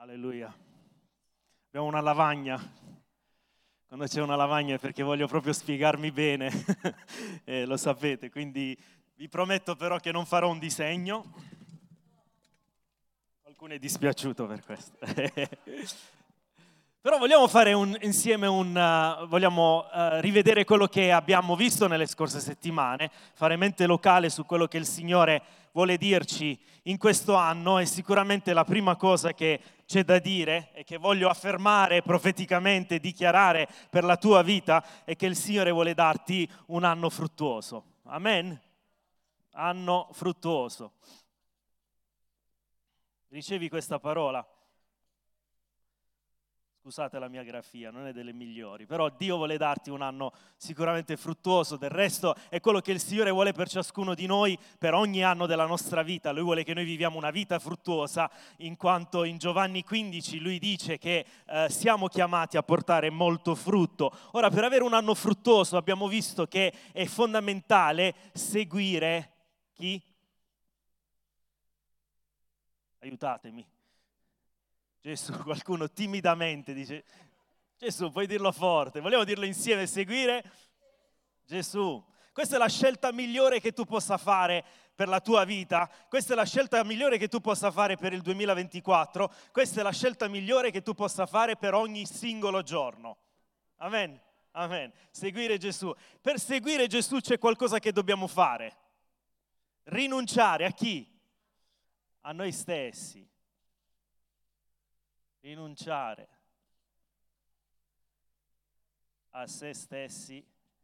Alleluia. Abbiamo una lavagna. Quando c'è una lavagna è perché voglio proprio spiegarmi bene, lo sapete, quindi vi prometto però che non farò un disegno. Qualcuno è dispiaciuto per questo. Però vogliamo fare insieme vogliamo rivedere quello che abbiamo visto nelle scorse settimane, fare mente locale su quello che il Signore vuole dirci in questo anno, e sicuramente la prima cosa che c'è da dire e che voglio affermare profeticamente, dichiarare per la tua vita, è che il Signore vuole darti un anno fruttuoso. Amen? Anno fruttuoso. Ricevi questa parola? Scusate la mia grafia, non è delle migliori, però Dio vuole darti un anno sicuramente fruttuoso. Del resto è quello che il Signore vuole per ciascuno di noi, per ogni anno della nostra vita. Lui vuole che noi viviamo una vita fruttuosa, in quanto in Giovanni 15 lui dice che siamo chiamati a portare molto frutto. Ora, per avere un anno fruttuoso abbiamo visto che è fondamentale seguire chi? Aiutatemi. Gesù, qualcuno timidamente dice, Gesù, puoi dirlo forte, vogliamo dirlo insieme, seguire Gesù. Questa è la scelta migliore che tu possa fare per la tua vita, questa è la scelta migliore che tu possa fare per il 2024, questa è la scelta migliore che tu possa fare per ogni singolo giorno. Amen, amen. Seguire Gesù. Per seguire Gesù c'è qualcosa che dobbiamo fare. Rinunciare a chi? A noi stessi. Rinunciare a se stessi.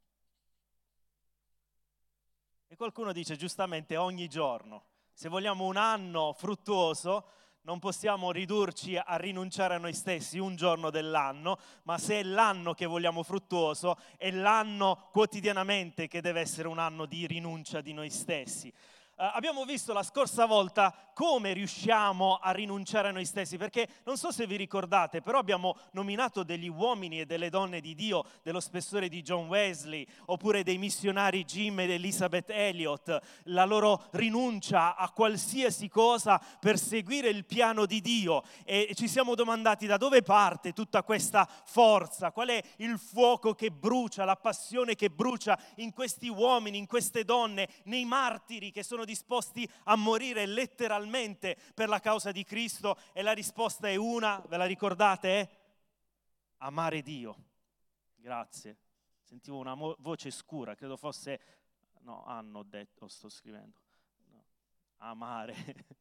E qualcuno dice giustamente ogni giorno. Se vogliamo un anno fruttuoso, non possiamo ridurci a rinunciare a noi stessi un giorno dell'anno, ma se è l'anno che vogliamo fruttuoso, è l'anno quotidianamente che deve essere un anno di rinuncia di noi stessi. Abbiamo visto la scorsa volta come riusciamo a rinunciare a noi stessi, perché non so se vi ricordate, però abbiamo nominato degli uomini e delle donne di Dio dello spessore di John Wesley, oppure dei missionari Jim ed Elizabeth Elliot, la loro rinuncia a qualsiasi cosa per seguire il piano di Dio, e ci siamo domandati da dove parte tutta questa forza, qual è il fuoco che brucia, la passione che brucia in questi uomini, in queste donne, nei martiri che sono disposti a morire letteralmente per la causa di Cristo. E la risposta è una, ve la ricordate? È amare Dio. Grazie. Sentivo una voce scura, credo fosse, no, hanno detto, sto scrivendo. No. Amare,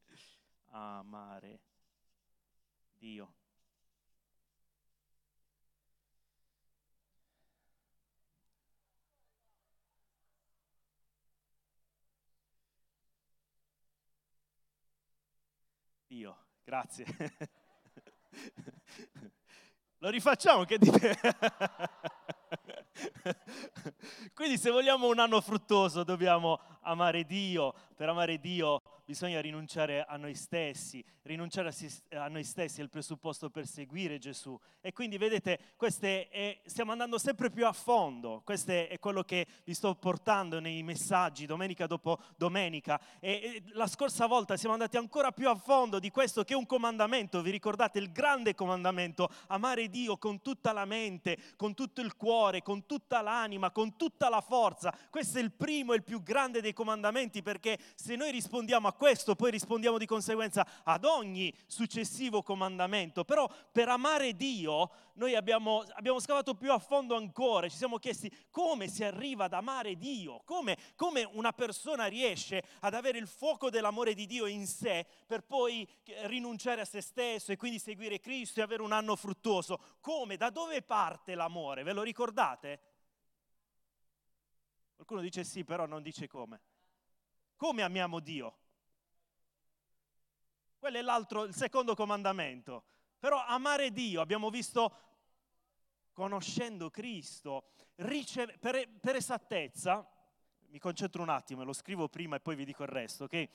amare Dio. Dio, grazie. Lo rifacciamo, che dite? Quindi se vogliamo un anno fruttuoso dobbiamo amare Dio. Per amare Dio bisogna rinunciare a noi stessi. Rinunciare a noi stessi è il presupposto per seguire Gesù. E quindi vedete, stiamo andando sempre più a fondo. Questo è quello che vi sto portando nei messaggi domenica dopo domenica. E la scorsa volta siamo andati ancora più a fondo di questo, che è un comandamento. Vi ricordate il grande comandamento? Amare Dio con tutta la mente, con tutto il cuore, con tutta l'anima, con tutta la forza. Questo è il primo e il più grande dei comandamenti, perché se noi rispondiamo a questo, poi rispondiamo di conseguenza ad ogni successivo comandamento. Però per amare Dio noi abbiamo scavato più a fondo ancora, ci siamo chiesti come si arriva ad amare Dio, come una persona riesce ad avere il fuoco dell'amore di Dio in sé per poi rinunciare a se stesso e quindi seguire Cristo e avere un anno fruttuoso. Come? Da dove parte l'amore? Ve lo ricordate? Qualcuno dice sì, però non dice come. Come amiamo Dio? Quello è il secondo comandamento. Però amare Dio, abbiamo visto, conoscendo Cristo, per esattezza, mi concentro un attimo, lo scrivo prima e poi vi dico il resto, ok?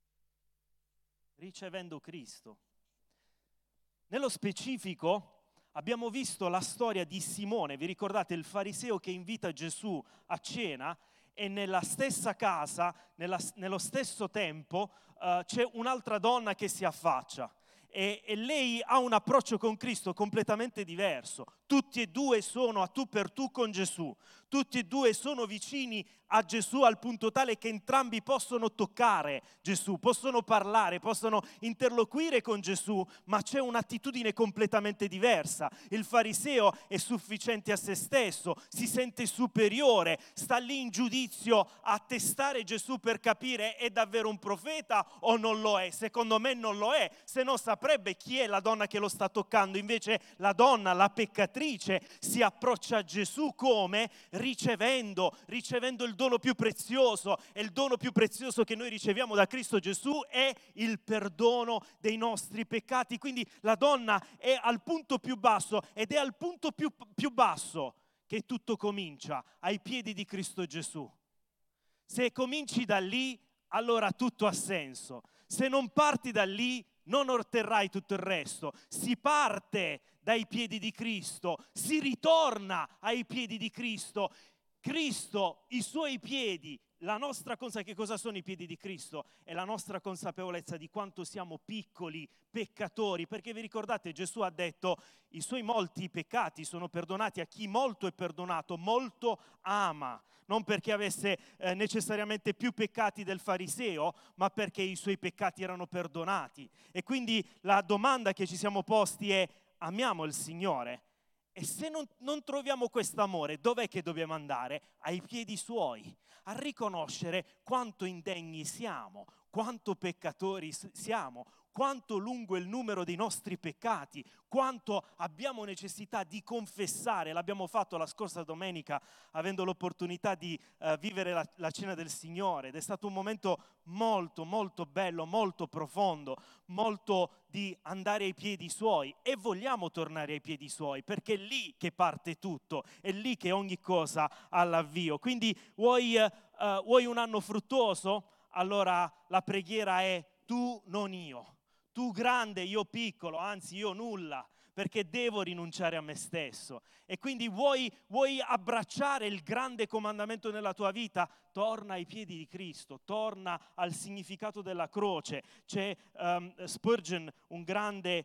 Ricevendo Cristo. Nello specifico Abbiamo visto la storia di Simone, vi ricordate il fariseo che invita Gesù a cena e nella stessa casa, nello stesso tempo, c'è un'altra donna che si affaccia e lei ha un approccio con Cristo completamente diverso. Tutti e due sono a tu per tu con Gesù, tutti e due sono vicini a Gesù al punto tale che entrambi possono toccare Gesù, possono parlare, possono interloquire con Gesù, ma c'è un'attitudine completamente diversa. Il fariseo è sufficiente a se stesso, si sente superiore, sta lì in giudizio a testare Gesù per capire è davvero un profeta o non lo è. Secondo me non lo è, se no saprebbe chi è la donna che lo sta toccando. Invece la donna, la peccatrice, si approccia a Gesù come ricevendo il dono più prezioso, e il dono più prezioso che noi riceviamo da Cristo Gesù è il perdono dei nostri peccati. Quindi la donna è al punto più basso ed è al punto più basso che tutto comincia, ai piedi di Cristo Gesù. Se cominci da lì, allora tutto ha senso. Se non parti da lì, non otterrai tutto il resto. Si parte dai piedi di Cristo, si ritorna ai piedi di Cristo. Cristo, i suoi piedi, che cosa sono i piedi di Cristo? È la nostra consapevolezza di quanto siamo piccoli peccatori, perché vi ricordate Gesù ha detto i suoi molti peccati sono perdonati a chi molto è perdonato, molto ama, non perché avesse necessariamente più peccati del fariseo, ma perché i suoi peccati erano perdonati. E quindi la domanda che ci siamo posti è: amiamo il Signore? E se non troviamo questo amore, dov'è che dobbiamo andare? Ai piedi suoi, a riconoscere quanto indegni siamo, quanto peccatori siamo, quanto lungo è il numero dei nostri peccati, quanto abbiamo necessità di confessare. L'abbiamo fatto la scorsa domenica avendo l'opportunità di vivere la cena del Signore ed è stato un momento molto molto bello, molto profondo, molto di andare ai piedi suoi, e vogliamo tornare ai piedi suoi perché è lì che parte tutto, è lì che ogni cosa ha l'avvio. Quindi vuoi un anno fruttuoso? Allora la preghiera è: tu, non io. Tu grande, io piccolo, anzi io nulla, perché devo rinunciare a me stesso. E quindi vuoi abbracciare il grande comandamento nella tua vita? Torna ai piedi di Cristo, torna al significato della croce. C'è Spurgeon, un grande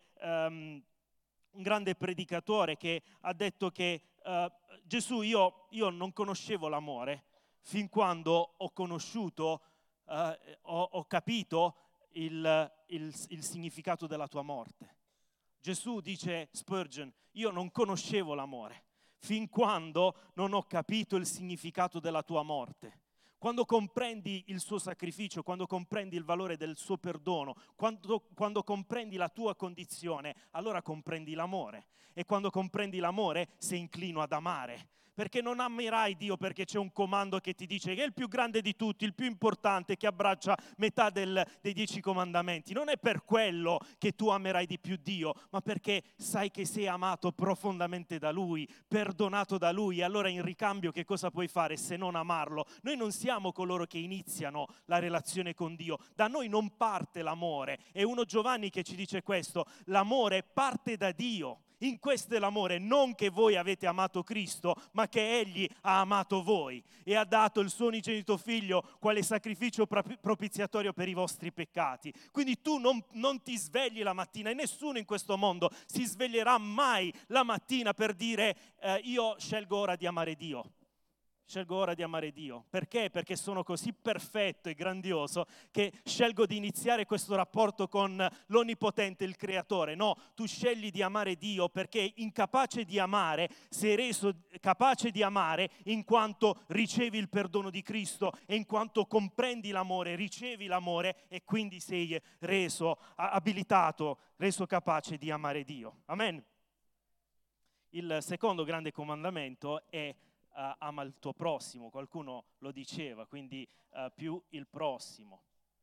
predicatore, che ha detto che Gesù, io non conoscevo l'amore fin quando ho conosciuto, ho capito il significato della tua morte. Gesù, dice Spurgeon, io non conoscevo l'amore fin quando non ho capito il significato della tua morte. Quando comprendi il suo sacrificio, quando comprendi il valore del suo perdono, quando comprendi la tua condizione, allora comprendi l'amore. E quando comprendi l'amore sei inclino ad amare. Perché non amerai Dio perché c'è un comando che ti dice che è il più grande di tutti, il più importante, che abbraccia metà dei 10 comandamenti. Non è per quello che tu amerai di più Dio, ma perché sai che sei amato profondamente da Lui, perdonato da Lui. E allora in ricambio che cosa puoi fare se non amarlo? Noi non siamo coloro che iniziano la relazione con Dio, da noi non parte l'amore. È 1 Giovanni che ci dice questo: l'amore parte da Dio. In questo è l'amore, non che voi avete amato Cristo, ma che Egli ha amato voi e ha dato il suo unigenito figlio quale sacrificio propiziatorio per i vostri peccati. Quindi tu non ti svegli la mattina, e nessuno in questo mondo si sveglierà mai la mattina per dire io scelgo ora di amare Dio. Scelgo ora di amare Dio. Perché? Perché sono così perfetto e grandioso che scelgo di iniziare questo rapporto con l'Onnipotente, il Creatore. No, tu scegli di amare Dio perché incapace di amare sei reso capace di amare in quanto ricevi il perdono di Cristo e in quanto comprendi l'amore, ricevi l'amore e quindi sei reso abilitato, reso capace di amare Dio. Amen. Il secondo grande comandamento è ama il tuo prossimo. Qualcuno lo diceva, quindi più il prossimo.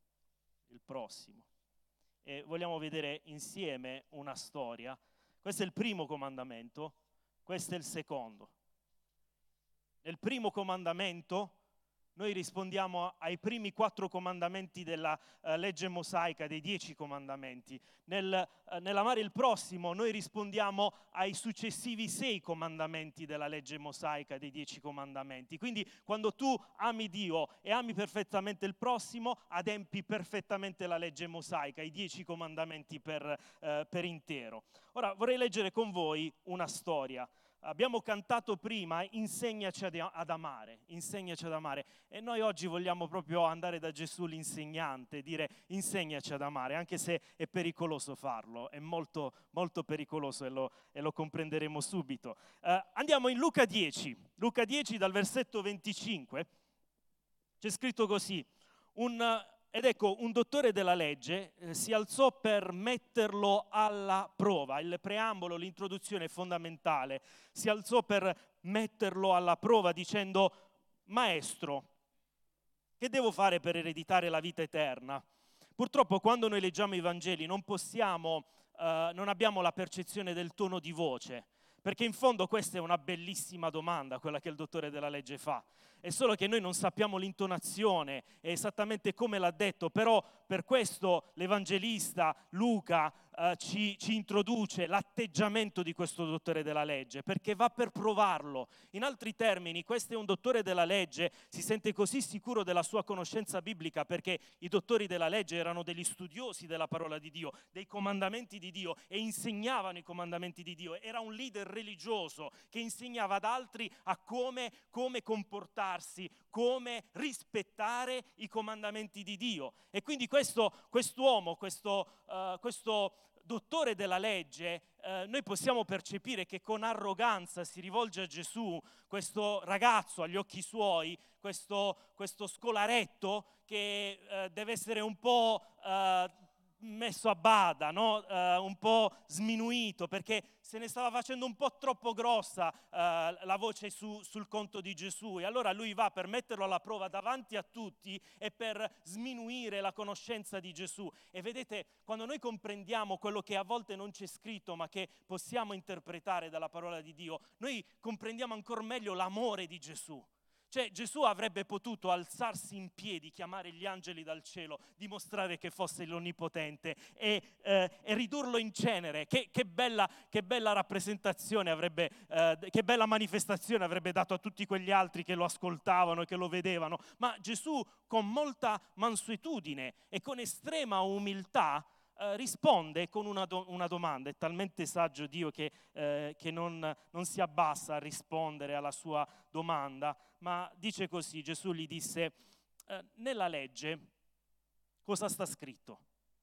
E vogliamo vedere insieme una storia. Questo è il primo comandamento, questo è il secondo. Nel primo comandamento noi rispondiamo ai primi 4 comandamenti della legge mosaica, dei 10 comandamenti. Nell'amare il prossimo noi rispondiamo ai successivi 6 comandamenti della legge mosaica, dei 10 comandamenti. Quindi quando tu ami Dio e ami perfettamente il prossimo, adempi perfettamente la legge mosaica, i 10 comandamenti per intero. Ora vorrei leggere con voi una storia. Abbiamo cantato prima, insegnaci ad amare, insegnaci ad amare. E noi oggi vogliamo proprio andare da Gesù l'insegnante, dire insegnaci ad amare, anche se è pericoloso farlo, è molto, molto pericoloso e lo comprenderemo subito. Andiamo in Luca 10 dal versetto 25, c'è scritto così, ed ecco, un dottore della legge si alzò per metterlo alla prova. Il preambolo, l'introduzione è fondamentale. Si alzò per metterlo alla prova dicendo: Maestro, che devo fare per ereditare la vita eterna? Purtroppo quando noi leggiamo i Vangeli non abbiamo la percezione del tono di voce, perché in fondo questa è una bellissima domanda, quella che il dottore della legge fa. È solo che noi non sappiamo l'intonazione, è esattamente come l'ha detto, però per questo l'Evangelista Luca ci introduce l'atteggiamento di questo dottore della legge, perché va per provarlo. In altri termini, questo è un dottore della legge, si sente così sicuro della sua conoscenza biblica, perché i dottori della legge erano degli studiosi della parola di Dio, dei comandamenti di Dio, e insegnavano i comandamenti di Dio. Era un leader religioso che insegnava ad altri a come comportarsi, come rispettare i comandamenti di Dio. E quindi quest'uomo, questo dottore della legge, noi possiamo percepire che con arroganza si rivolge a Gesù, questo ragazzo agli occhi suoi, questo scolaretto che deve essere un po' messo a bada, no? Un po' sminuito, perché se ne stava facendo un po' troppo grossa la voce sul conto di Gesù, e allora lui va per metterlo alla prova davanti a tutti e per sminuire la conoscenza di Gesù. E vedete, quando noi comprendiamo quello che a volte non c'è scritto ma che possiamo interpretare dalla parola di Dio, noi comprendiamo ancora meglio l'amore di Gesù. Cioè Gesù avrebbe potuto alzarsi in piedi, chiamare gli angeli dal cielo, dimostrare che fosse l'Onnipotente e ridurlo in cenere. Che bella rappresentazione che bella manifestazione avrebbe dato a tutti quegli altri che lo ascoltavano e che lo vedevano. Ma Gesù, con molta mansuetudine e con estrema umiltà, risponde con una domanda. È talmente saggio Dio che non si abbassa a rispondere alla sua domanda, ma dice così: Gesù gli disse: nella legge cosa sta scritto?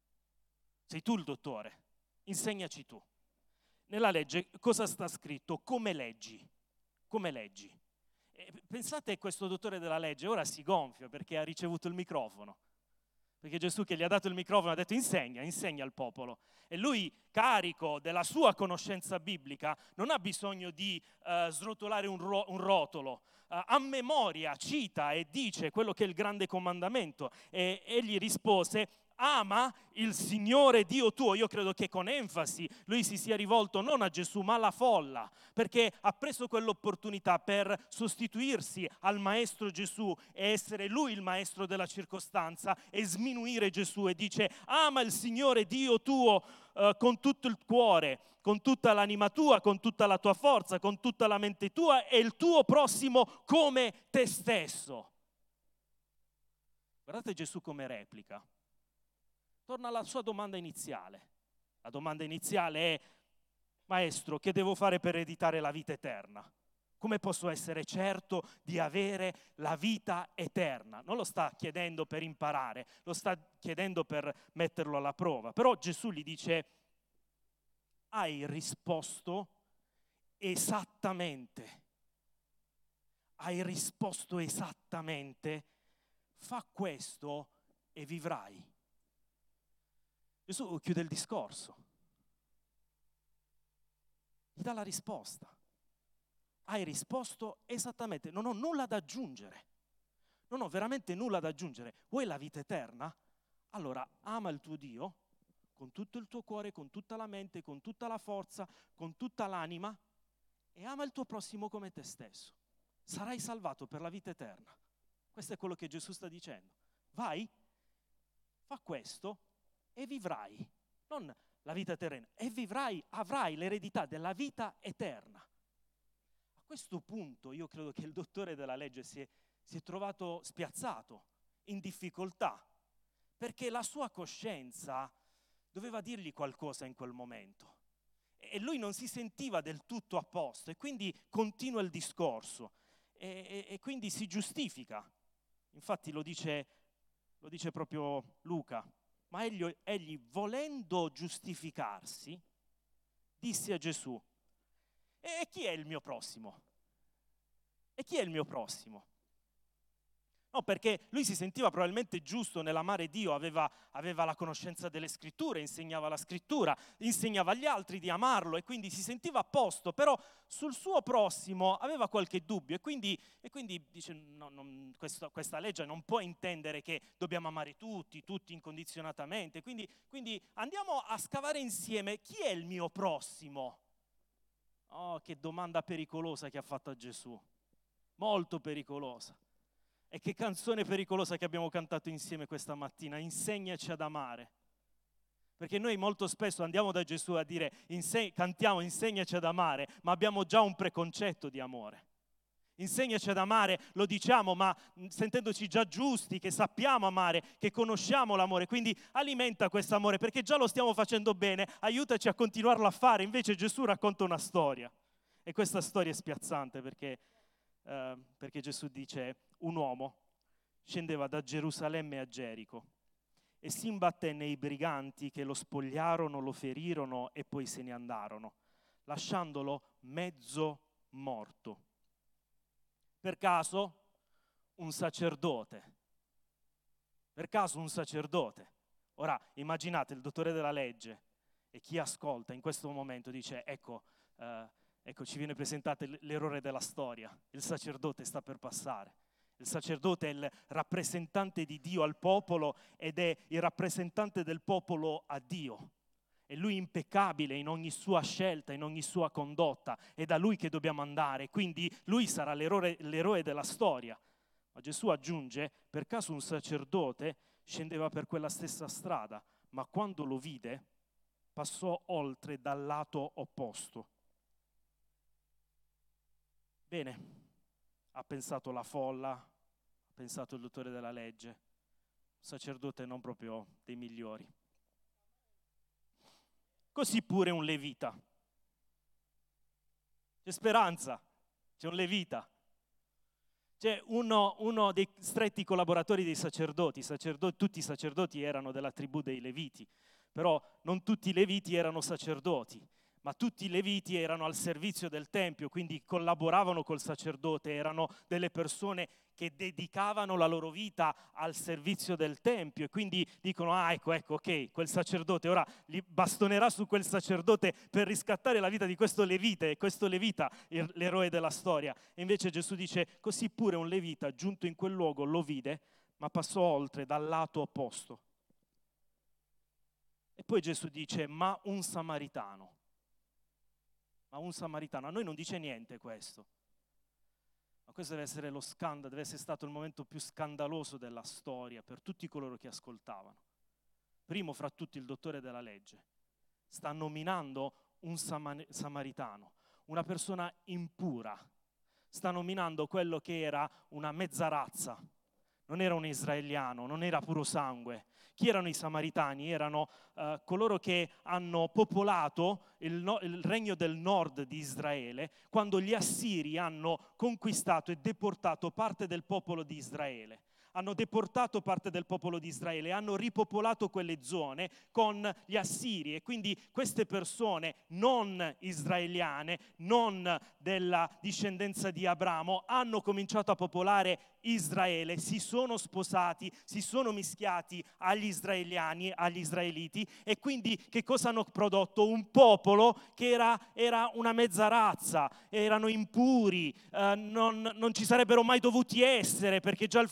Sei tu il dottore, insegnaci tu. Nella legge cosa sta scritto? Come leggi? Come leggi? Pensate a questo dottore della legge, ora si gonfia perché ha ricevuto il microfono. Perché Gesù, che gli ha dato il microfono, ha detto insegna al popolo. E lui, carico della sua conoscenza biblica, non ha bisogno di srotolare un rotolo. A memoria cita e dice quello che è il grande comandamento. E egli rispose: ama il Signore Dio tuo. Io credo che con enfasi lui si sia rivolto non a Gesù ma alla folla, perché ha preso quell'opportunità per sostituirsi al maestro Gesù e essere lui il maestro della circostanza e sminuire Gesù, e dice: ama il Signore Dio tuo con tutto il cuore, con tutta l'anima tua, con tutta la tua forza, con tutta la mente tua, e il tuo prossimo come te stesso. Guardate Gesù come replica. Torna alla sua domanda iniziale. La domanda iniziale è: Maestro, che devo fare per ereditare la vita eterna? Come posso essere certo di avere la vita eterna? Non lo sta chiedendo per imparare, lo sta chiedendo per metterlo alla prova. Però Gesù gli dice: hai risposto esattamente. Hai risposto esattamente. Fa questo e vivrai. Gesù chiude il discorso, gli dà la risposta. Hai risposto esattamente, non ho nulla da aggiungere, non ho veramente nulla da aggiungere. Vuoi la vita eterna? Allora ama il tuo Dio con tutto il tuo cuore, con tutta la mente, con tutta la forza, con tutta l'anima, e ama il tuo prossimo come te stesso. Sarai salvato per la vita eterna. Questo è quello che Gesù sta dicendo. Vai, fa questo e vivrai, non la vita terrena, e vivrai, avrai l'eredità della vita eterna. A questo punto io credo che il dottore della legge si è trovato spiazzato, in difficoltà, perché la sua coscienza doveva dirgli qualcosa in quel momento. E lui non si sentiva del tutto a posto, e quindi continua il discorso, e quindi si giustifica. Infatti lo dice proprio Luca. Ma egli, volendo giustificarsi, disse a Gesù: e chi è il mio prossimo? E chi è il mio prossimo? No, perché lui si sentiva probabilmente giusto nell'amare Dio, aveva la conoscenza delle scritture, insegnava la scrittura, insegnava agli altri di amarlo, e quindi si sentiva a posto, però sul suo prossimo aveva qualche dubbio, e quindi dice: no, questa legge non può intendere che dobbiamo amare tutti incondizionatamente, quindi andiamo a scavare insieme chi è il mio prossimo. Oh, che domanda pericolosa che ha fatto a Gesù, molto pericolosa. E che canzone pericolosa che abbiamo cantato insieme questa mattina: insegnaci ad amare. Perché noi molto spesso andiamo da Gesù a dire, cantiamo insegnaci ad amare, ma abbiamo già un preconcetto di amore. Insegnaci ad amare, lo diciamo, ma sentendoci già giusti, che sappiamo amare, che conosciamo l'amore. Quindi alimenta questo amore, perché già lo stiamo facendo bene, aiutaci a continuarlo a fare. Invece Gesù racconta una storia, e questa storia è spiazzante, perché Gesù dice: un uomo scendeva da Gerusalemme a Gerico e si imbatté nei briganti, che lo spogliarono, lo ferirono e poi se ne andarono, lasciandolo mezzo morto. Per caso un sacerdote. Ora immaginate il dottore della legge e chi ascolta in questo momento dice: ecco, ci viene presentato l'errore della storia, il sacerdote sta per passare. Il sacerdote è il rappresentante di Dio al popolo, ed è il rappresentante del popolo a Dio. È lui impeccabile in ogni sua scelta, in ogni sua condotta, è da lui che dobbiamo andare, quindi lui sarà l'eroe della storia. Ma Gesù aggiunge: per caso un sacerdote scendeva per quella stessa strada, ma quando lo vide passò oltre dal lato opposto. Bene, ha pensato la folla, ha pensato il dottore della legge, sacerdote non proprio dei migliori. Così pure un levita. C'è speranza, c'è un levita. C'è uno dei stretti collaboratori dei sacerdoti. Tutti i sacerdoti erano della tribù dei Leviti, però non tutti i Leviti erano sacerdoti, ma tutti i Leviti erano al servizio del Tempio, quindi collaboravano col sacerdote, erano delle persone che dedicavano la loro vita al servizio del Tempio, e quindi dicono: ecco, ok, quel sacerdote, ora li bastonerà su quel sacerdote per riscattare la vita di questo Levita, e questo Levita è l'eroe della storia. E invece Gesù dice: così pure un Levita, giunto in quel luogo, lo vide, ma passò oltre dal lato opposto. E poi Gesù dice: ma un samaritano. A noi non dice niente questo. Ma questo deve essere lo scandalo, deve essere stato il momento più scandaloso della storia per tutti coloro che ascoltavano. Primo fra tutti il dottore della legge sta nominando un samaritano, una persona impura. Sta nominando quello che era una mezza razza. Non era un israeliano, non era puro sangue. Chi erano i samaritani? Erano coloro che hanno popolato il regno del nord di Israele, quando gli assiri hanno conquistato e deportato parte del popolo di Israele. Hanno deportato parte del popolo di Israele, hanno ripopolato quelle zone con gli assiri, e quindi queste persone non israeliane, non della discendenza di Abramo, hanno cominciato a popolare Israele, si sono sposati, si sono mischiati agli israeliani, agli israeliti, e quindi che cosa hanno prodotto? Un popolo che era una mezza razza, erano impuri, non ci sarebbero mai dovuti essere, perché già il fatto che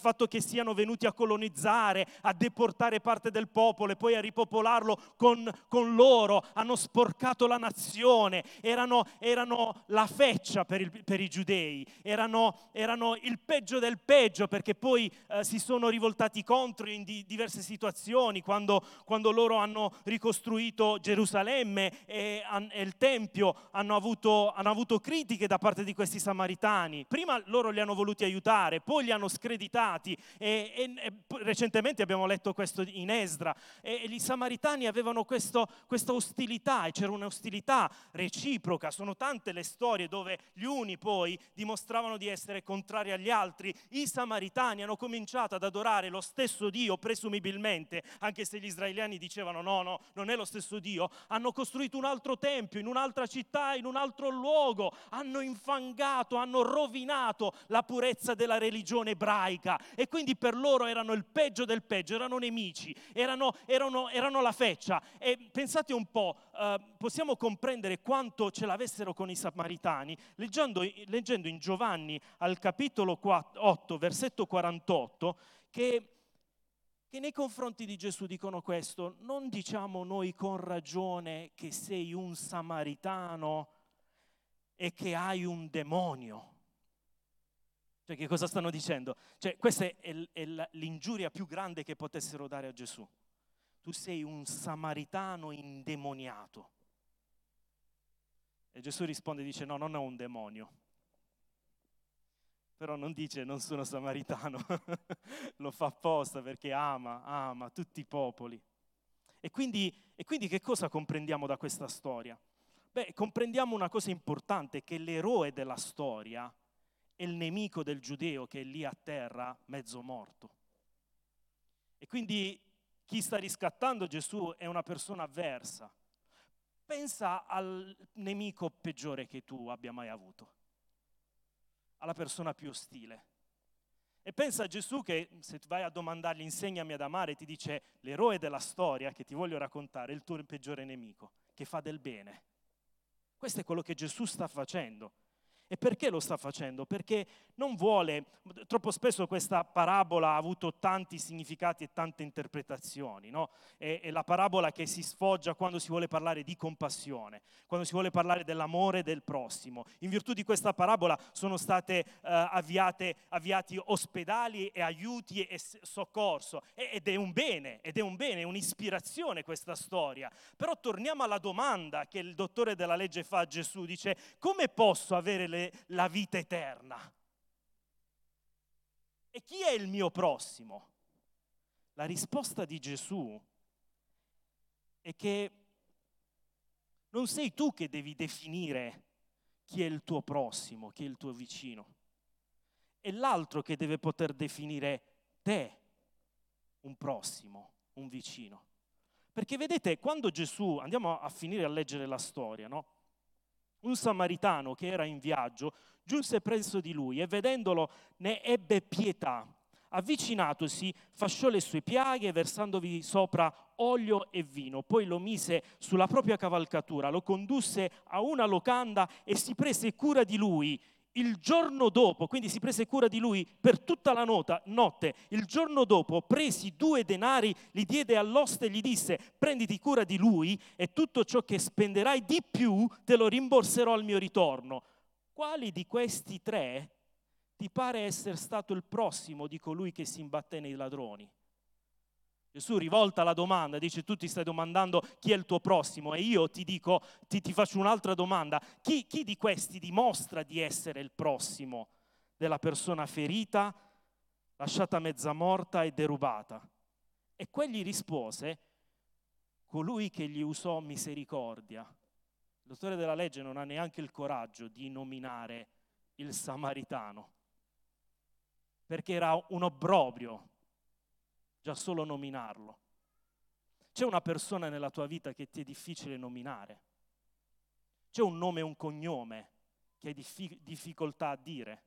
siano venuti a colonizzare, a deportare parte del popolo e poi a ripopolarlo con loro, hanno sporcato la nazione, erano la feccia per i giudei, erano il peggio del peggio, perché poi si sono rivoltati contro in diverse situazioni, quando loro hanno ricostruito Gerusalemme e il Tempio, hanno avuto critiche da parte di questi samaritani. Prima loro li hanno voluti aiutare, poi li hanno screditati e recentemente abbiamo letto questo in Esdra, e i samaritani avevano questa ostilità, e c'era un'ostilità reciproca. Sono tante le storie dove gli uni poi dimostravano di essere contrari agli altri. I samaritani hanno cominciato ad adorare lo stesso Dio, presumibilmente, anche se gli israeliani dicevano no, non è lo stesso Dio. Hanno costruito un altro tempio in un'altra città, in un altro luogo, hanno infangato, hanno rovinato la purezza della religione ebraica, e quindi per loro erano il peggio del peggio, erano nemici, erano la feccia. E pensate un po', possiamo comprendere quanto ce l'avessero con i samaritani leggendo in Giovanni al capitolo 8, versetto 48, che nei confronti di Gesù dicono questo: non diciamo noi con ragione che sei un samaritano e che hai un demonio? Cioè, che cosa stanno dicendo? Cioè, questa è l'ingiuria più grande che potessero dare a Gesù. Tu sei un samaritano indemoniato. E Gesù risponde e dice: no, non ho un demonio. Però non dice non sono samaritano, lo fa apposta perché ama tutti i popoli. E quindi che cosa comprendiamo da questa storia? Beh, comprendiamo una cosa importante, che l'eroe della storia è il nemico del giudeo che è lì a terra mezzo morto. E quindi chi sta riscattando Gesù è una persona avversa. Pensa al nemico peggiore che tu abbia mai avuto, alla persona più ostile. E pensa a Gesù che, se vai a domandargli insegnami ad amare, ti dice: l'eroe della storia che ti voglio raccontare è il tuo peggiore nemico, che fa del bene. Questo è quello che Gesù sta facendo. E perché lo sta facendo? Perché non vuole. Troppo spesso questa parabola ha avuto tanti significati e tante interpretazioni, no? È la parabola che si sfoggia quando si vuole parlare di compassione, quando si vuole parlare dell'amore del prossimo. In virtù di questa parabola sono state avviati ospedali e aiuti e soccorso, ed è un bene, è un'ispirazione questa storia. Però torniamo alla domanda che il dottore della legge fa a Gesù, dice: come posso avere la vita eterna? E chi è il mio prossimo? La risposta di Gesù è che non sei tu che devi definire chi è il tuo prossimo, chi è il tuo vicino. È l'altro che deve poter definire te un prossimo, un vicino. Perché vedete, quando Gesù, andiamo a finire a leggere la storia, no? Un samaritano che era in viaggio giunse presso di lui e vedendolo ne ebbe pietà. Avvicinatosi, fasciò le sue piaghe, versandovi sopra olio e vino. Poi lo mise sulla propria cavalcatura, lo condusse a una locanda e si prese cura di lui. Il giorno dopo, quindi si prese cura di lui per tutta la notte. Il giorno dopo presi 2 denari, li diede all'oste e gli disse: prenditi cura di lui e tutto ciò che spenderai di più te lo rimborserò al mio ritorno. Quali di questi 3 ti pare essere stato il prossimo di colui che si imbatté nei ladroni? Gesù rivolta la domanda, dice: tu ti stai domandando chi è il tuo prossimo, e io ti dico, ti faccio un'altra domanda: chi di questi dimostra di essere il prossimo della persona ferita, lasciata mezza morta e derubata? E quegli rispose: colui che gli usò misericordia. Il dottore della legge non ha neanche il coraggio di nominare il samaritano, perché era un obbrobrio già solo nominarlo. C'è una persona nella tua vita che ti è difficile nominare? C'è un nome e un cognome che hai difficoltà a dire?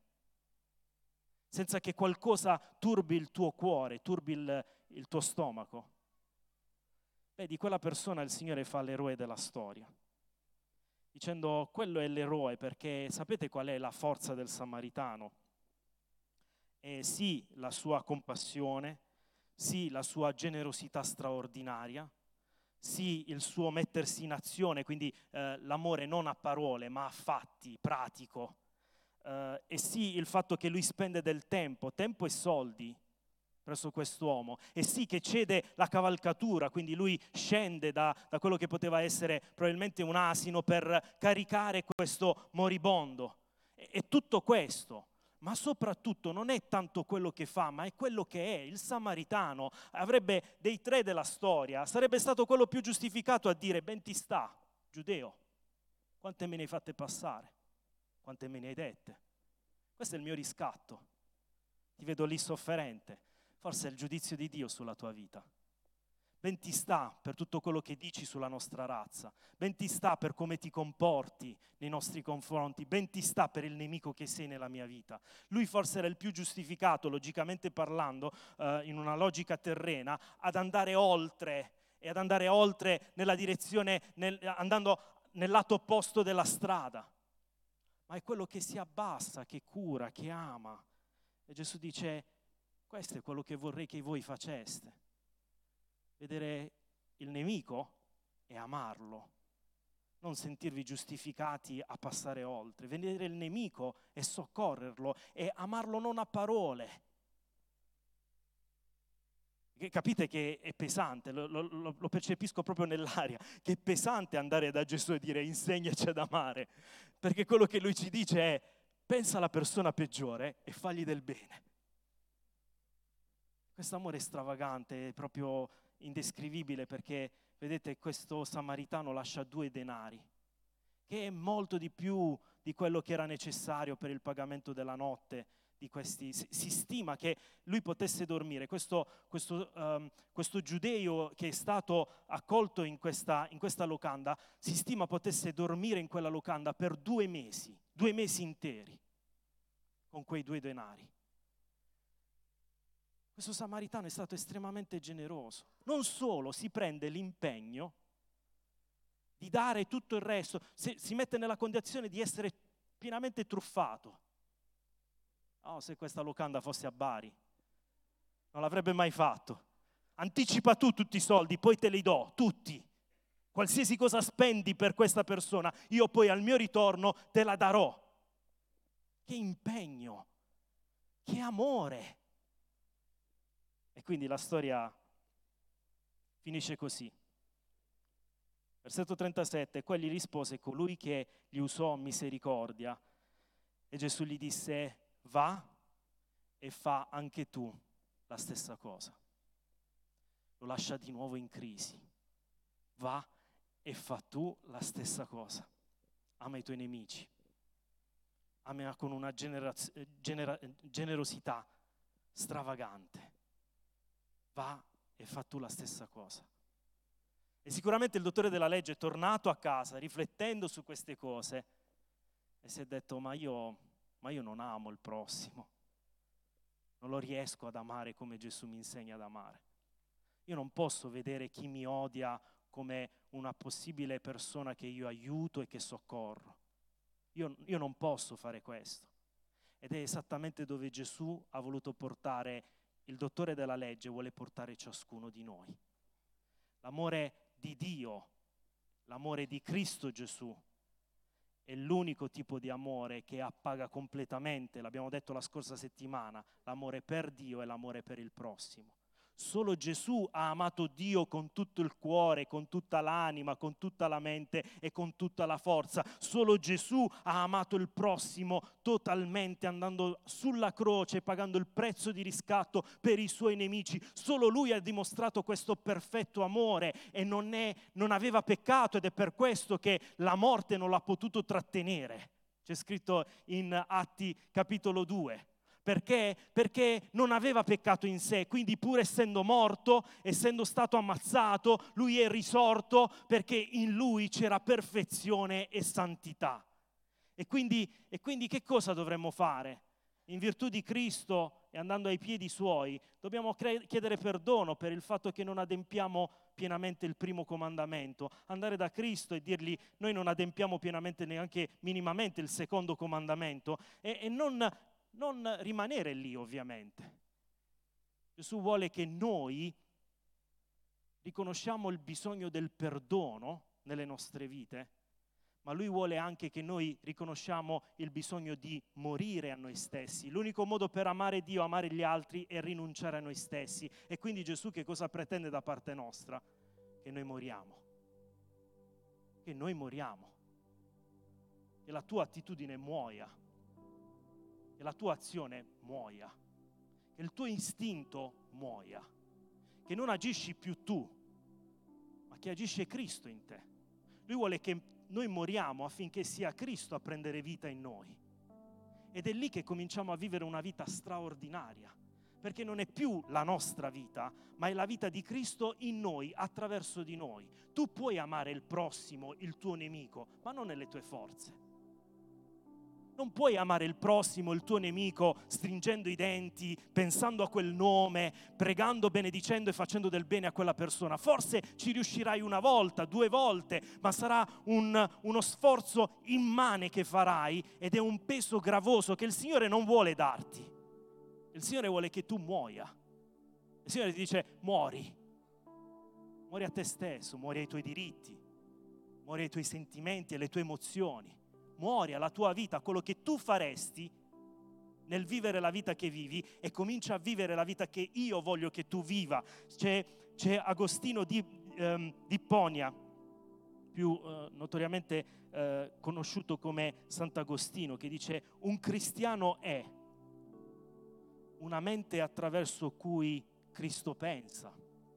Senza che qualcosa turbi il tuo cuore, turbi il tuo stomaco? Beh, di quella persona il Signore fa l'eroe della storia, dicendo: quello è l'eroe, perché sapete qual è la forza del samaritano? E sì, la sua compassione, sì, la sua generosità straordinaria, sì, il suo mettersi in azione, quindi l'amore non a parole ma a fatti, pratico, e sì, il fatto che lui spende del tempo e soldi presso quest'uomo, e sì che cede la cavalcatura, quindi lui scende da quello che poteva essere probabilmente un asino per caricare questo moribondo, e tutto questo. Ma soprattutto non è tanto quello che fa, ma è quello che è. Il samaritano avrebbe, dei tre della storia, sarebbe stato quello più giustificato a dire: ben ti sta, giudeo, quante me ne hai fatte passare, quante me ne hai dette. Questo è il mio riscatto. Ti vedo lì sofferente, forse è il giudizio di Dio sulla tua vita. Ben ti sta per tutto quello che dici sulla nostra razza, ben ti sta per come ti comporti nei nostri confronti, ben ti sta per il nemico che sei nella mia vita. Lui forse era il più giustificato, logicamente parlando, in una logica terrena, ad andare oltre, e ad andare oltre nella direzione, andando nel lato opposto della strada. Ma è quello che si abbassa, che cura, che ama. E Gesù dice: questo è quello che vorrei che voi faceste. Vedere il nemico e amarlo, non sentirvi giustificati a passare oltre. Vedere il nemico e soccorrerlo e amarlo non a parole. Capite che è pesante, lo percepisco proprio nell'aria, che è pesante andare da Gesù e dire: insegnaci ad amare, perché quello che lui ci dice è: pensa alla persona peggiore e fagli del bene. Questo amore è stravagante, è proprio indescrivibile, perché vedete, questo samaritano lascia 2 denari, che è molto di più di quello che era necessario per il pagamento della notte di questi. Si stima che lui potesse dormire, questo giudeo che è stato accolto in questa locanda, si stima potesse dormire in quella locanda per 2 mesi interi, con quei 2 denari. Questo samaritano è stato estremamente generoso. Non solo si prende l'impegno di dare tutto il resto, si mette nella condizione di essere pienamente truffato. Oh, se questa locanda fosse a Bari, non l'avrebbe mai fatto. Anticipa tu tutti i soldi, poi te li do, tutti. Qualsiasi cosa spendi per questa persona, io poi al mio ritorno te la darò. Che impegno, che amore. E quindi la storia finisce così. Versetto 37, quelli rispose colui che gli usò misericordia, e Gesù gli disse: va e fa anche tu la stessa cosa. Lo lascia di nuovo in crisi. Va e fa tu la stessa cosa. Ama i tuoi nemici. Ama con una generosità stravagante. Va e fa tu la stessa cosa. E sicuramente il dottore della legge è tornato a casa riflettendo su queste cose e si è detto: ma io non amo il prossimo, non lo riesco ad amare come Gesù mi insegna ad amare. Io non posso vedere chi mi odia come una possibile persona che io aiuto e che soccorro. Io non posso fare questo. Ed è esattamente dove Gesù ha voluto portare, il dottore della legge vuole portare ciascuno di noi. L'amore di Dio, l'amore di Cristo Gesù è l'unico tipo di amore che appaga completamente, l'abbiamo detto la scorsa settimana, l'amore per Dio e l'amore per il prossimo. Solo Gesù ha amato Dio con tutto il cuore, con tutta l'anima, con tutta la mente e con tutta la forza. Solo Gesù ha amato il prossimo totalmente, andando sulla croce, pagando il prezzo di riscatto per i suoi nemici. Solo Lui ha dimostrato questo perfetto amore e non aveva peccato, ed è per questo che la morte non l'ha potuto trattenere. C'è scritto in Atti capitolo 2. Perché? Perché non aveva peccato in sé, quindi pur essendo morto, essendo stato ammazzato, lui è risorto perché in lui c'era perfezione e santità. E quindi che cosa dovremmo fare? In virtù di Cristo e andando ai piedi suoi, dobbiamo chiedere perdono per il fatto che non adempiamo pienamente il primo comandamento, andare da Cristo e dirgli: noi non adempiamo pienamente, neanche minimamente, il secondo comandamento, e non non rimanere lì, ovviamente. Gesù vuole che noi riconosciamo il bisogno del perdono nelle nostre vite, ma Lui vuole anche che noi riconosciamo il bisogno di morire a noi stessi. L'unico modo per amare Dio, amare gli altri, è rinunciare a noi stessi. E quindi Gesù che cosa pretende da parte nostra? Che noi moriamo. Che noi moriamo. Che la tua attitudine muoia. Che la tua azione muoia. Che il tuo istinto muoia. Che non agisci più tu, ma che agisce Cristo in te. Lui vuole che noi moriamo affinché sia Cristo a prendere vita in noi. Ed è lì che cominciamo a vivere una vita straordinaria, perché non è più la nostra vita, ma è la vita di Cristo in noi, attraverso di noi. Tu puoi amare il prossimo, il tuo nemico, ma non nelle tue forze. Non puoi amare il prossimo, il tuo nemico, stringendo i denti, pensando a quel nome, pregando, benedicendo e facendo del bene a quella persona. Forse ci riuscirai una volta, 2 volte, ma sarà uno sforzo immane che farai ed è un peso gravoso che il Signore non vuole darti. Il Signore vuole che tu muoia. Il Signore ti dice: muori. Muori a te stesso, muori ai tuoi diritti, muori ai tuoi sentimenti e alle tue emozioni. Muori alla tua vita, a quello che tu faresti nel vivere la vita che vivi, e comincia a vivere la vita che io voglio che tu viva. C'è Agostino di Ipponia, più notoriamente conosciuto come Sant'Agostino, che dice: un cristiano è una mente attraverso cui Cristo pensa,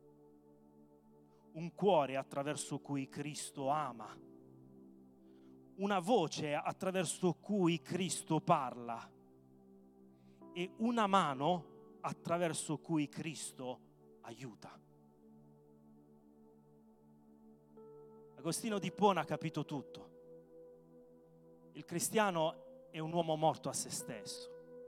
un cuore attraverso cui Cristo ama, una voce attraverso cui Cristo parla e una mano attraverso cui Cristo aiuta. Agostino di Ippona ha capito tutto. Il cristiano è un uomo morto a se stesso.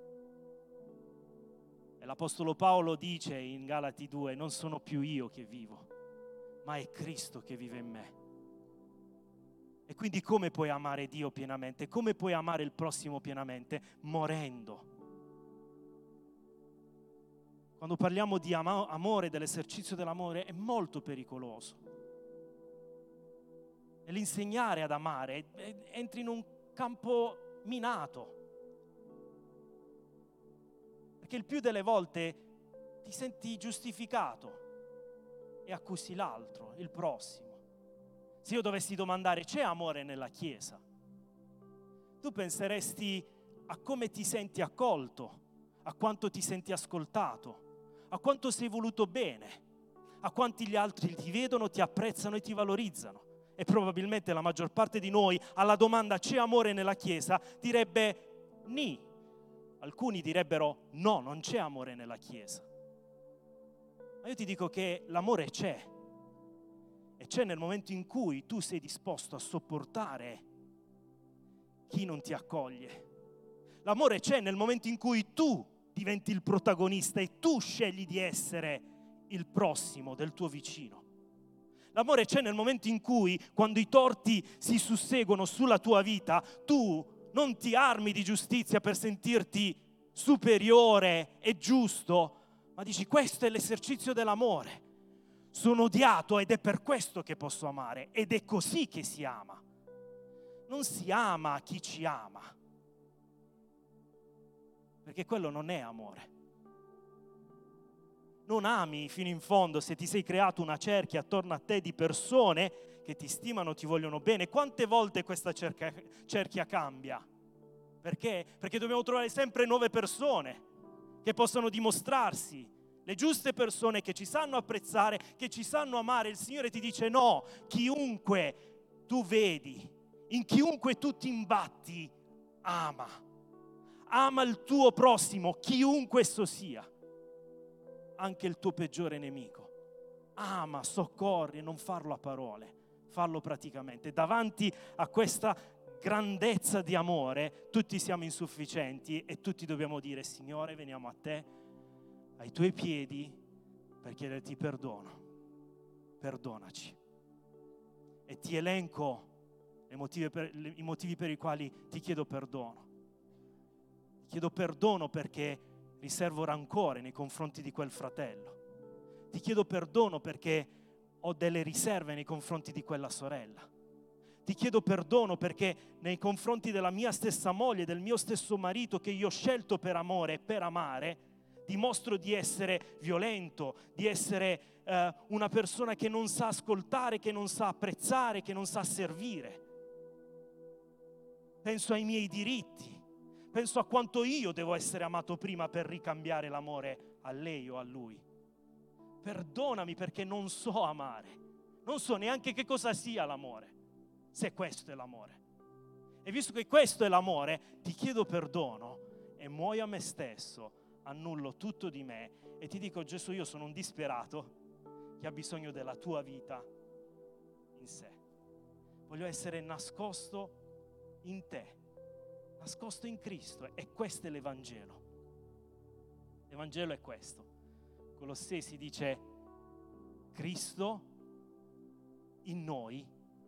E l'Apostolo Paolo dice in Galati 2: non sono più io che vivo, ma è Cristo che vive in me. E quindi come puoi amare Dio pienamente? Come puoi amare il prossimo pienamente? Morendo. Quando parliamo di amore, dell'esercizio dell'amore, è molto pericoloso. Nell'insegnare ad amare entri in un campo minato. Perché il più delle volte ti senti giustificato e accusi l'altro, il prossimo. Se io dovessi domandare: c'è amore nella Chiesa? Tu penseresti a come ti senti accolto, a quanto ti senti ascoltato, a quanto sei voluto bene, a quanti gli altri ti vedono, ti apprezzano e ti valorizzano. E probabilmente la maggior parte di noi alla domanda: c'è amore nella Chiesa? Direbbe ni. Alcuni direbbero: no, non c'è amore nella Chiesa. Ma io ti dico che l'amore c'è. E c'è nel momento in cui tu sei disposto a sopportare chi non ti accoglie. L'amore c'è nel momento in cui tu diventi il protagonista e tu scegli di essere il prossimo del tuo vicino. L'amore c'è nel momento in cui, quando i torti si susseguono sulla tua vita, tu non ti armi di giustizia per sentirti superiore e giusto, ma dici: questo è l'esercizio dell'amore. Sono odiato ed è per questo che posso amare, ed è così che si ama. Non si ama chi ci ama, perché quello non è amore. Non ami fino in fondo se ti sei creato una cerchia attorno a te di persone che ti stimano, ti vogliono bene. Quante volte questa cerchia cambia? Perché? Perché dobbiamo trovare sempre nuove persone che possano dimostrarsi le giuste persone, che ci sanno apprezzare, che ci sanno amare. Il Signore ti dice: no, chiunque tu vedi, in chiunque tu ti imbatti, ama. Ama il tuo prossimo, chiunque esso sia, anche il tuo peggiore nemico. Ama, soccorri, non farlo a parole, farlo praticamente. Davanti a questa grandezza di amore tutti siamo insufficienti e tutti dobbiamo dire: Signore, veniamo a te, ai tuoi piedi, per chiederti perdono. Perdonaci. E ti elenco i motivi per i quali ti chiedo perdono. Ti chiedo perdono perché riservo rancore nei confronti di quel fratello. Ti chiedo perdono perché ho delle riserve nei confronti di quella sorella. Ti chiedo perdono perché nei confronti della mia stessa moglie, del mio stesso marito che io ho scelto per amore e per amare, dimostro di essere violento, di essere una persona che non sa ascoltare, che non sa apprezzare, che non sa servire. Penso ai miei diritti, penso a quanto io devo essere amato prima per ricambiare l'amore a lei o a lui. Perdonami perché non so amare, non so neanche che cosa sia l'amore, se questo è l'amore. E visto che questo è l'amore, ti chiedo perdono e muoio a me stesso, annullo tutto di me e ti dico: Gesù, io sono un disperato che ha bisogno della tua vita in sé. Voglio essere nascosto in te, nascosto in Cristo, e questo è l'Evangelo. L'Evangelo è questo. Colossesi dice: Cristo in noi,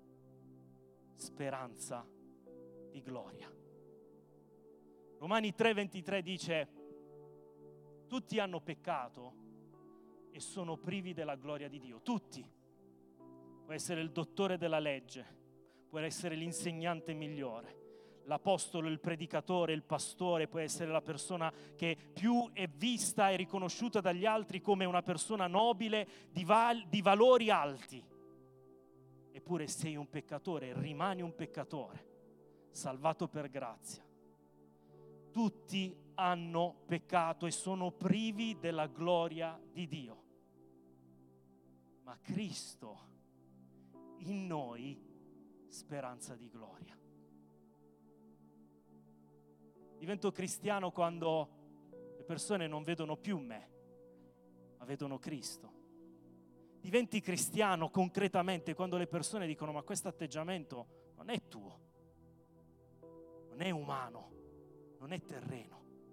speranza di gloria. Romani 3,23 dice: tutti hanno peccato e sono privi della gloria di Dio. Tutti. Può essere il dottore della legge, può essere l'insegnante migliore, l'apostolo, il predicatore, il pastore, può essere la persona che più è vista e riconosciuta dagli altri come una persona nobile, di valori alti. Eppure sei un peccatore, rimani un peccatore, salvato per grazia. Tutti hanno peccato e sono privi della gloria di Dio. Ma Cristo in noi, speranza di gloria. Divento cristiano quando le persone non vedono più me, ma vedono Cristo. Diventi cristiano concretamente quando le persone dicono: ma questo atteggiamento non è tuo, non è umano, non è terreno.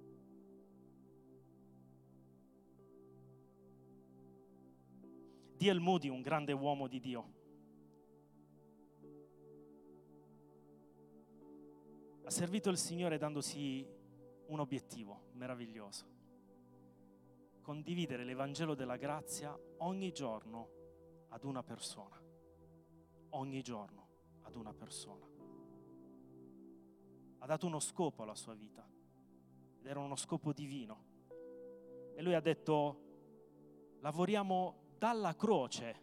D.L. Moody, un grande uomo di Dio, ha servito il Signore dandosi un obiettivo meraviglioso: condividere l'Evangelo della grazia ogni giorno ad una persona. Ogni giorno ad una persona. Ha dato uno scopo alla sua vita, ed era uno scopo divino. E lui ha detto: lavoriamo dalla croce,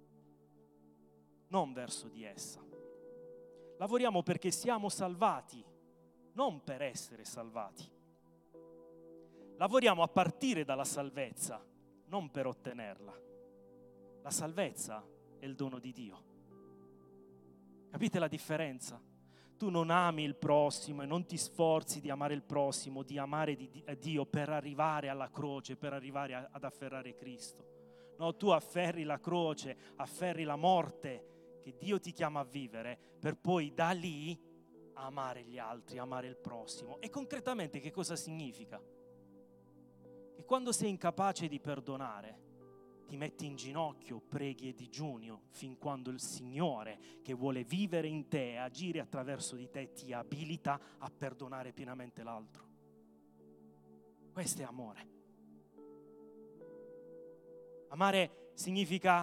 non verso di essa. Lavoriamo perché siamo salvati, non per essere salvati. Lavoriamo a partire dalla salvezza, non per ottenerla. La salvezza è il dono di Dio. Capite la differenza? Tu non ami il prossimo e non ti sforzi di amare il prossimo, di amare Dio per arrivare alla croce, per arrivare ad afferrare Cristo. No, tu afferri la croce, afferri la morte che Dio ti chiama a vivere, per poi da lì amare gli altri, amare il prossimo. E concretamente che cosa significa? Che quando sei incapace di perdonare, ti metti in ginocchio, preghi e digiuni fin quando il Signore, che vuole vivere in te e agire attraverso di te, ti abilita a perdonare pienamente l'altro. Questo è amore. Amare significa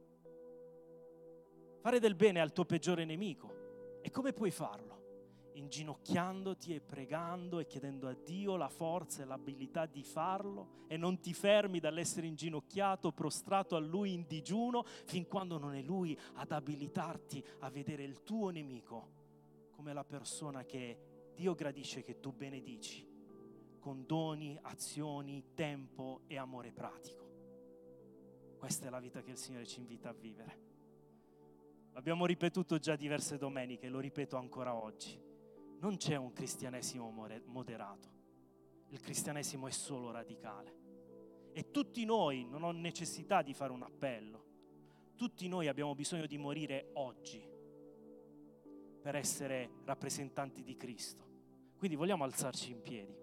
fare del bene al tuo peggiore nemico. E come puoi farlo? Inginocchiandoti e pregando e chiedendo a Dio la forza e l'abilità di farlo, e non ti fermi dall'essere inginocchiato, prostrato a Lui in digiuno, fin quando non è Lui ad abilitarti a vedere il tuo nemico come la persona che Dio gradisce che tu benedici con doni, azioni, tempo e amore pratico. Questa è la vita che il Signore ci invita a vivere. L'abbiamo ripetuto già diverse domeniche, lo ripeto ancora oggi. Non c'è un cristianesimo moderato. Il cristianesimo è solo radicale. E tutti noi, non ho necessità di fare un appello, tutti noi abbiamo bisogno di morire oggi per essere rappresentanti di Cristo. Quindi vogliamo alzarci in piedi.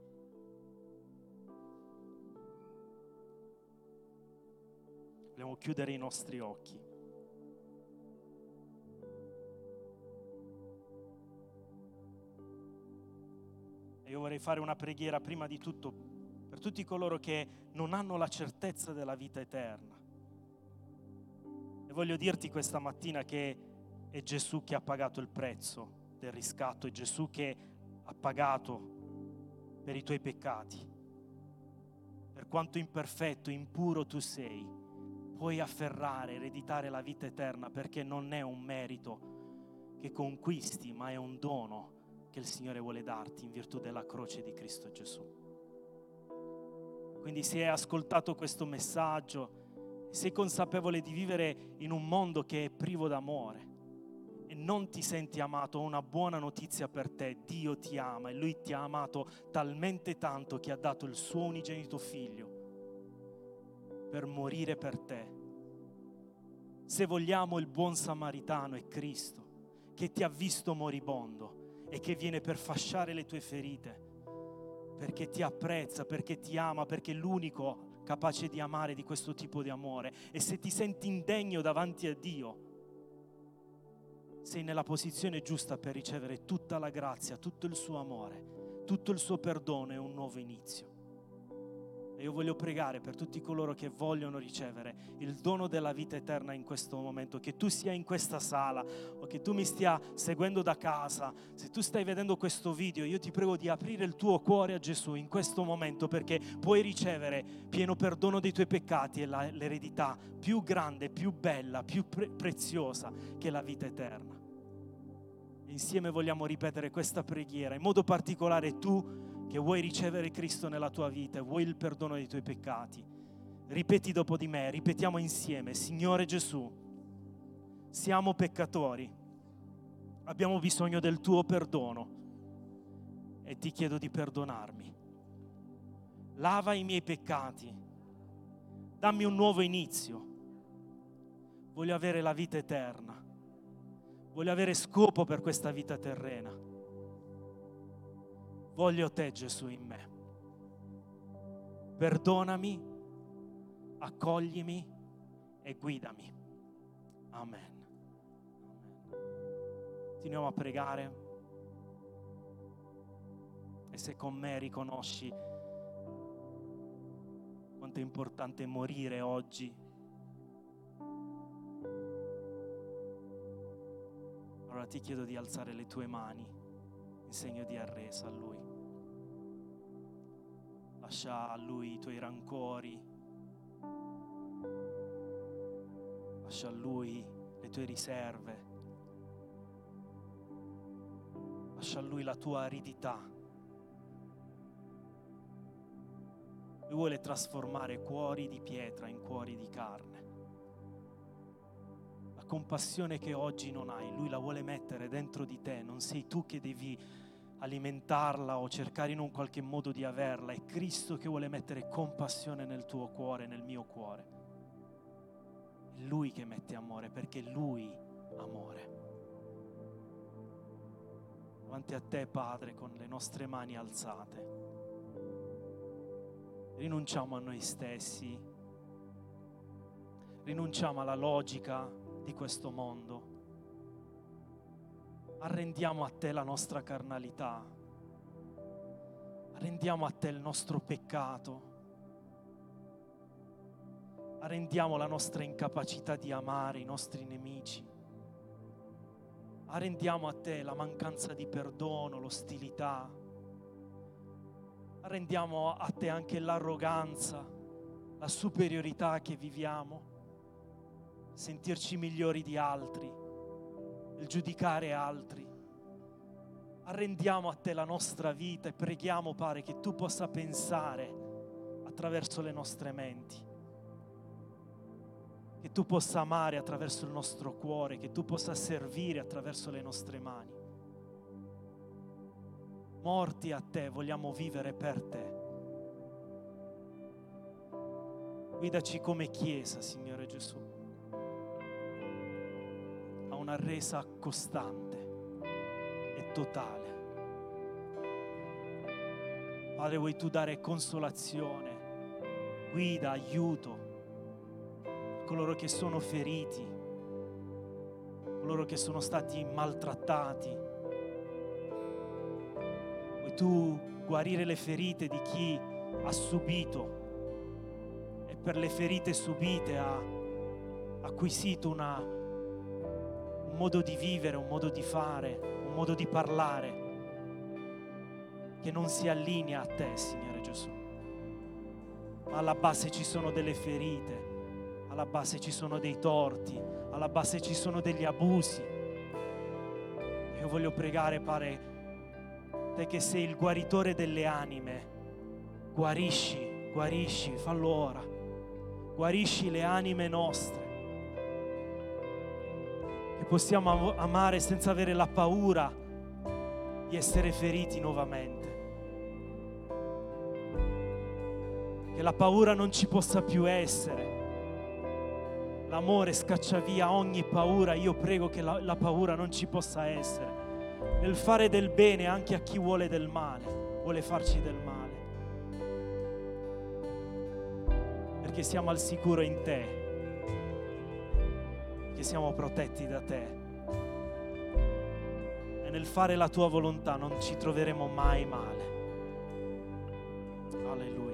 Vogliamo chiudere i nostri occhi. Io vorrei fare una preghiera prima di tutto per tutti coloro che non hanno la certezza della vita eterna. E voglio dirti questa mattina che è Gesù che ha pagato il prezzo del riscatto, è Gesù che ha pagato per i tuoi peccati. Per quanto imperfetto, impuro tu sei, puoi afferrare, ereditare la vita eterna, perché non è un merito che conquisti, ma è un dono che il Signore vuole darti in virtù della croce di Cristo Gesù. Quindi se hai ascoltato questo messaggio, sei consapevole di vivere in un mondo che è privo d'amore e non ti senti amato, ho una buona notizia per te: Dio ti ama e Lui ti ha amato talmente tanto che ha dato il suo unigenito figlio per morire per te. Se vogliamo, il buon samaritano è Cristo, che ti ha visto moribondo e che viene per fasciare le tue ferite, perché ti apprezza, perché ti ama, perché è l'unico capace di amare di questo tipo di amore. E se ti senti indegno davanti a Dio, sei nella posizione giusta per ricevere tutta la grazia, tutto il suo amore, tutto il suo perdono e un nuovo inizio. E io voglio pregare per tutti coloro che vogliono ricevere il dono della vita eterna in questo momento, che tu sia in questa sala o che tu mi stia seguendo da casa. Se tu stai vedendo questo video, io ti prego di aprire il tuo cuore a Gesù in questo momento, perché puoi ricevere pieno perdono dei tuoi peccati e l'eredità più grande, più bella, più preziosa, che è la vita eterna. E insieme vogliamo ripetere questa preghiera, in modo particolare tu che vuoi ricevere Cristo nella tua vita e vuoi il perdono dei tuoi peccati. Ripeti dopo di me, ripetiamo insieme: Signore Gesù, siamo peccatori, abbiamo bisogno del tuo perdono e ti chiedo di perdonarmi. Lava i miei peccati, dammi un nuovo inizio. Voglio avere la vita eterna, voglio avere scopo per questa vita terrena. Voglio te, Gesù, in me. Perdonami, accoglimi e guidami. Amen. Continuiamo a pregare. E se con me riconosci quanto è importante morire oggi, allora ti chiedo di alzare le tue mani in segno di arresa a Lui. Lascia a Lui i tuoi rancori, lascia a Lui le tue riserve, lascia a Lui la tua aridità. Lui vuole trasformare cuori di pietra in cuori di carne. La compassione che oggi non hai, Lui la vuole mettere dentro di te. Non sei tu che devi alimentarla o cercare in un qualche modo di averla. È Cristo che vuole mettere compassione nel tuo cuore, nel mio cuore. È Lui che mette amore, perché Lui amore. Davanti a te, Padre, con le nostre mani alzate, rinunciamo a noi stessi, rinunciamo alla logica di questo mondo, arrendiamo a te la nostra carnalità, arrendiamo a te il nostro peccato, arrendiamo la nostra incapacità di amare i nostri nemici, arrendiamo a te la mancanza di perdono, l'ostilità, arrendiamo a te anche l'arroganza, la superiorità che viviamo, sentirci migliori di altri, il giudicare altri. Arrendiamo a te la nostra vita e preghiamo, Padre, che tu possa pensare attraverso le nostre menti, che tu possa amare attraverso il nostro cuore, che tu possa servire attraverso le nostre mani. Morti a te, vogliamo vivere per te. Guidaci come Chiesa, Signore Gesù, a una resa costante e totale. Padre, vuoi tu dare consolazione, guida, aiuto a coloro che sono feriti, coloro che sono stati maltrattati. Vuoi tu guarire le ferite di chi ha subito e per le ferite subite ha acquisito un modo di vivere, un modo di fare, un modo di parlare che non si allinea a te, Signore Gesù. Ma alla base ci sono delle ferite, alla base ci sono dei torti, alla base ci sono degli abusi. Io voglio pregare, Padre, te che sei il guaritore delle anime, guarisci, fallo ora, guarisci le anime nostre, che possiamo amare senza avere la paura di essere feriti nuovamente, che la paura non ci possa più essere. L'amore scaccia via ogni paura. Io prego che la paura non ci possa essere nel fare del bene anche a chi vuole del male, vuole farci del male, perché siamo al sicuro in te, che siamo protetti da te, e nel fare la tua volontà non ci troveremo mai male. Alleluia.